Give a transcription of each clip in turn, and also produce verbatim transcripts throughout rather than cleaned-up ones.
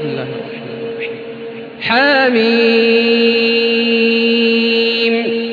الله الرحمن الرحيم. حميم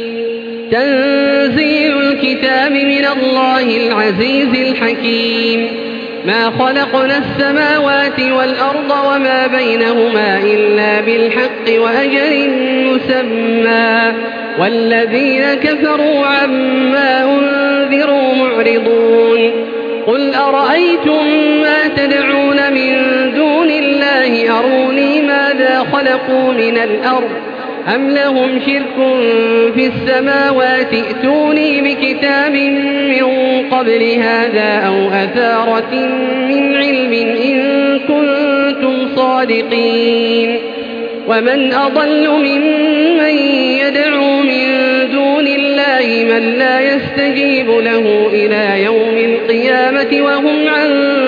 تنزيل الكتاب من الله العزيز الحكيم. ما خلقنا السماوات والأرض وما بينهما إلا بالحق وأجل مسمى والذين كفروا عما أنذروا معرضون. قل أرأيتم ما تدعون من دون الله أروني ماذا خلقوا من الأرض أم لهم شرك في السماوات ائتوني بكتاب من قبل هذا أو أثارة من علم إن كنتم صادقين. ومن أضل ممن يدعو من دون الله من لا يستجيب له إلى يوم القيامة وهم عن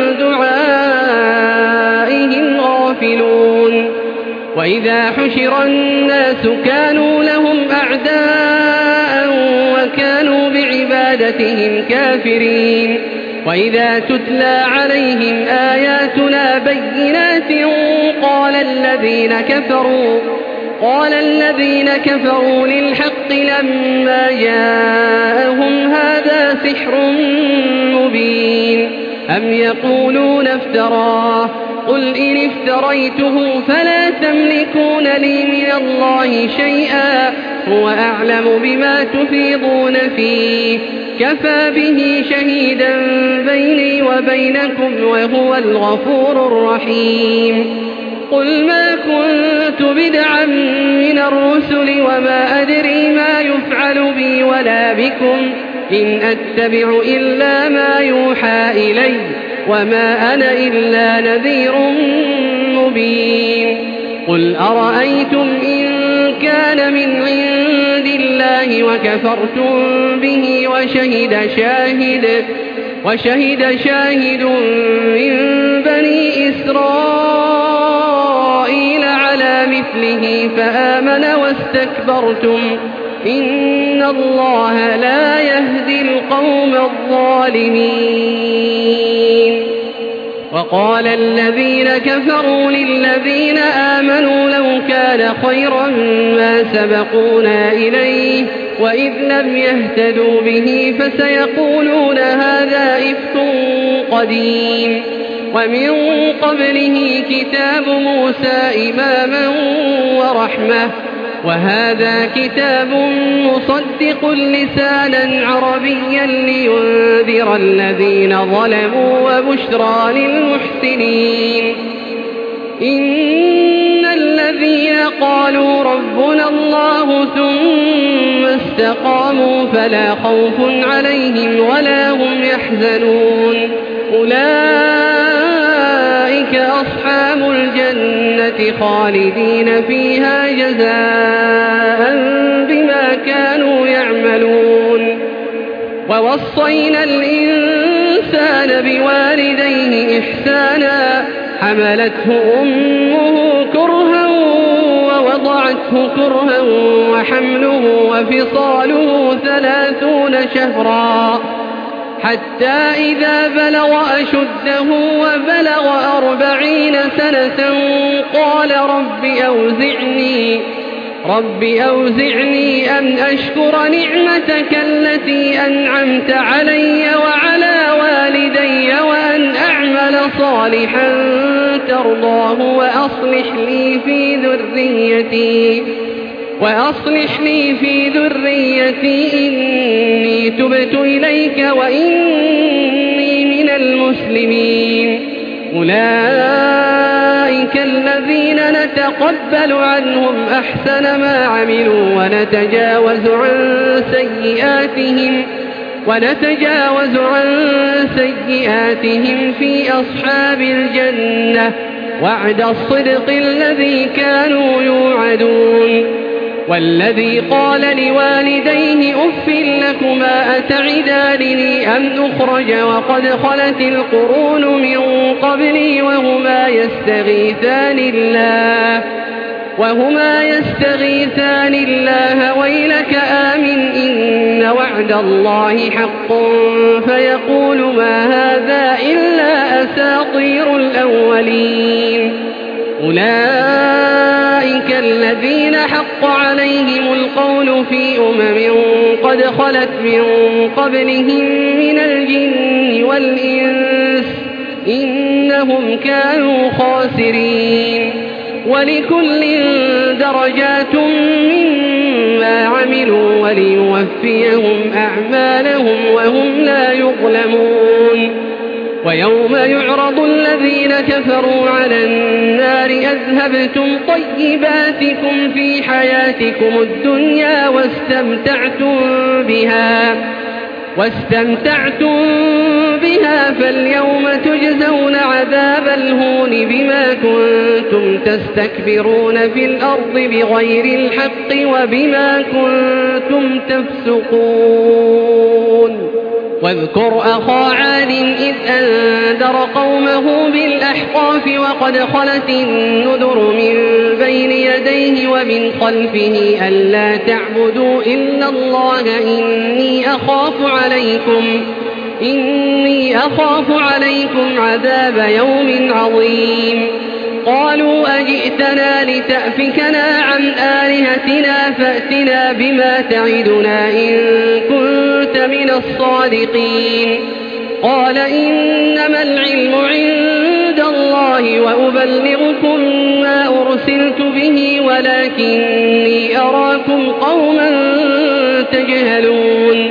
دعائهم غافلون. وإذا حشر الناس كانوا لهم أعداء وكانوا بعبادتهم كافرين. وإذا تتلى عليهم آياتنا بينات قال الذين كفروا قال الذين كفروا للحق لما جاءهم هذا سحر مبين. أم يقولون افتراه قل إن افتريته فلا تملكون لي من الله شيئا هو أعلم بما تفيضون فيه كفى به شهيدا بيني وبينكم وهو الغفور الرحيم. قل ما كنت بدعا من الرسل وما أدري ما يفعل بي ولا بكم إن أتبع إلا ما يوحى إلي وما أنا إلا نذير مبين. قل أرأيتم إن كان من عند الله وكفرتم به وشهد شاهد وشهد شاهد من بني إسرائيل على مثله فآمن واستكبرتم إن الله لا يهدي القوم الظالمين. وقال الذين كفروا للذين آمنوا لو كان خيرا ما سبقونا إليه وإذ لم يهتدوا به فسيقولون هذا إفك قديم. ومن قبله كتاب موسى إماما ورحمة وهذا كتاب مصدق لسانا عربيا لينذر الذين ظلموا وبشرى للمحسنين. إن الذين قالوا ربنا الله ثم استقاموا فلا خوف عليهم ولا هم يحزنون أولئك أصحاب الجنة خالدين فيها جزاء بما كانوا يعملون. ووصينا الإنسان بوالديه إحسانا حملته أمه كرها ووضعته كرها وحمله وفصاله ثلاثون شهرا حتى إذا بلغ أشده وبلغ أربعين سنة قال رب أوزعني رب أوزعني أن أشكر نعمتك التي أنعمت علي وعلى والدي وأن أعمل صالحا ترضاه وأصلح لي في ذريتي وأصلح لي في ذريتي إني تبت إليك وإني من المسلمين. أولئك الذين نتقبل عنهم أحسن ما عملوا ونتجاوز عن سيئاتهم ونتجاوز عن سيئاتهم في أصحاب الجنة وعد الصدق الذي كانوا يوعدون. والذي قال لوالديه أف لكما أتعدانني أن أخرج وقد خلت القرون من قبلي وهما يستغيثان الله وهما يستغيثان الله ويلك آمن إن وعد الله حق فيقول ما هذا إلا أساطير الأولين. أولئك الذين حق عليهم القول في أمم قد خلت من قبلهم من الجن والإنس إنهم كانوا خاسرين ولكل درجات مما عملوا وليوفيهم أعمالهم وهم لا يظلمون ويوم يعرض الذين كفروا على النار أذهبتم طيباتكم في حياتكم الدنيا واستمتعتم بها واستمتعتم بها فاليوم تجزون عذاب الهون بما كنتم تستكبرون في الأرض بغير الحق وبما كنتم تفسقون واذكر أخا عاد إذ أنذر قومه بالأحقاف وقد خلت النذر من بين يديه ومن خلفه ألا تعبدوا إلا الله إني أخاف عليكم إني أخاف عليكم عذاب يوم عظيم قالوا أجئتنا لتأفكنا عن آلهتنا فأتنا بما تعدنا إن كنت من الصادقين قال إنما العلم عند الله وأبلغكم ما أرسلت به ولكني أراكم قوما تجهلون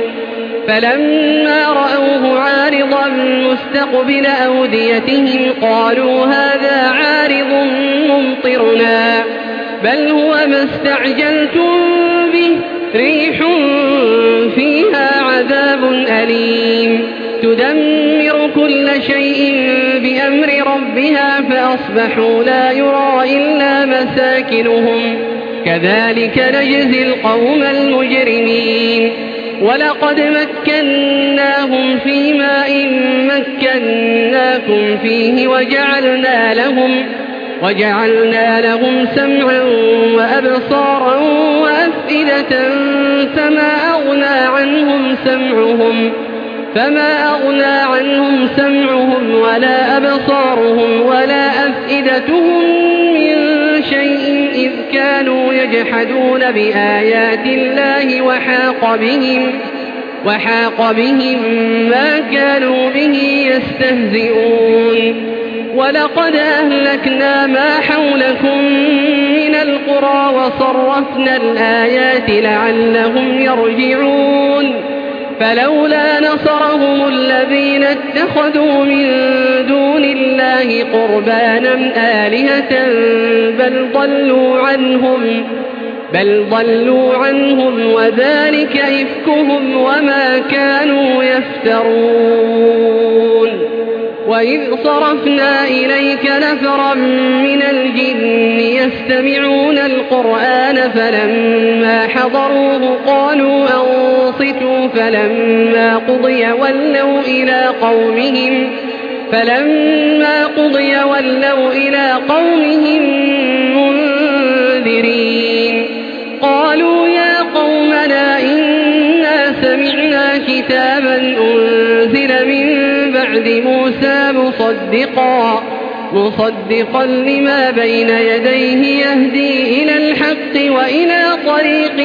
فلما رأوه عارضا مستقبل أوديتهم قالوا هذا عارض ممطرنا بل هو ما استعجلتم به ريح فيها عذاب أليم تدمر كل شيء بأمر ربها فأصبحوا لا يرى إلا مساكنهم كذلك نجزي القوم المجرمين ولقد مكناهم في ماء مكناكم فيه وجعلنا لهم وجعلنا لهم سمعا وأبصارا وأفئدة فما أغنى عنهم سمعهم فما أغنى عنهم سمعهم ولا أبصارهم ولا أفئدتهم من شيء إذ كانوا يجحدون بآيات الله وحاق بهم وحاق بهم ما كانوا به يستهزئون ولقد أهلكنا ما حولكم من القرى وصرفنا الآيات لعلهم يرجعون فلولا نصرهم الذين اتخذوا من دون الله قربانا آلهة بل ضلوا عنهم بل ضلوا عنهم وذلك إفكهم وما كانوا يفترون وإذ صرفنا إليك نفرا من الجن يستمعون القرآن فلما حضروه قالوا أنصتوا فلما قضي ولوا إلى قومهم فلما قضي ولوا إلى قومهم منذرين قالوا يا قومنا إنا سمعنا كتابا أنزل من بعد موسى مصدقا مصدقا لما بين يديه يهدي إلى الحق وإلى طريق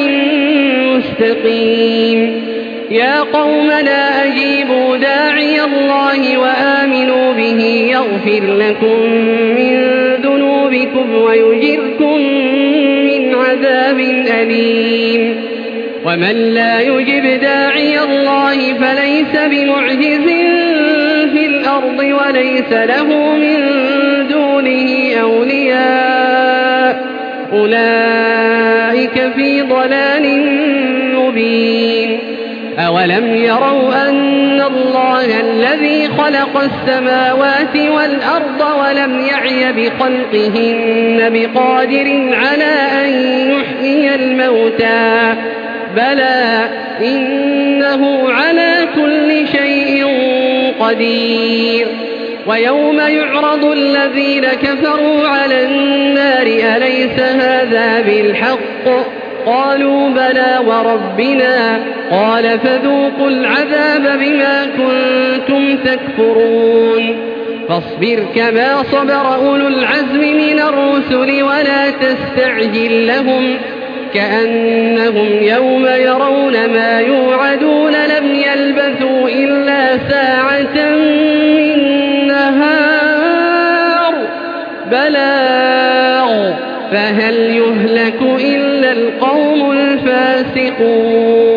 مستقيم يا قومنا أجيبوا داعي الله وآمنوا به يغفر لكم من ذنوبكم ويجركم من عذاب أليم ومن لا يجب داعي الله فليس بمعجز في الأرض وليس له من دونه أولياء أولئك في ضلال مبين أولم يروا أن الله الذي خلق السماوات والأرض ولم يعي بخلقهن بقادر على أن يحيي الموتى بلى إنه على كل شيء قدير ويوم يعرض الذين كفروا على النار أليس هذا بالحق قالوا بلى وربنا قال فذوقوا العذاب بما كنتم تكفرون فاصبر كما صبر أولو العزم من الرسل الرسل ولا تستعجل لهم كأنهم يوم يرون ما يوعدون لم يلبثوا إلا ساعة من نهار بلاغ فهل يهلك إلا القوم الفاسقون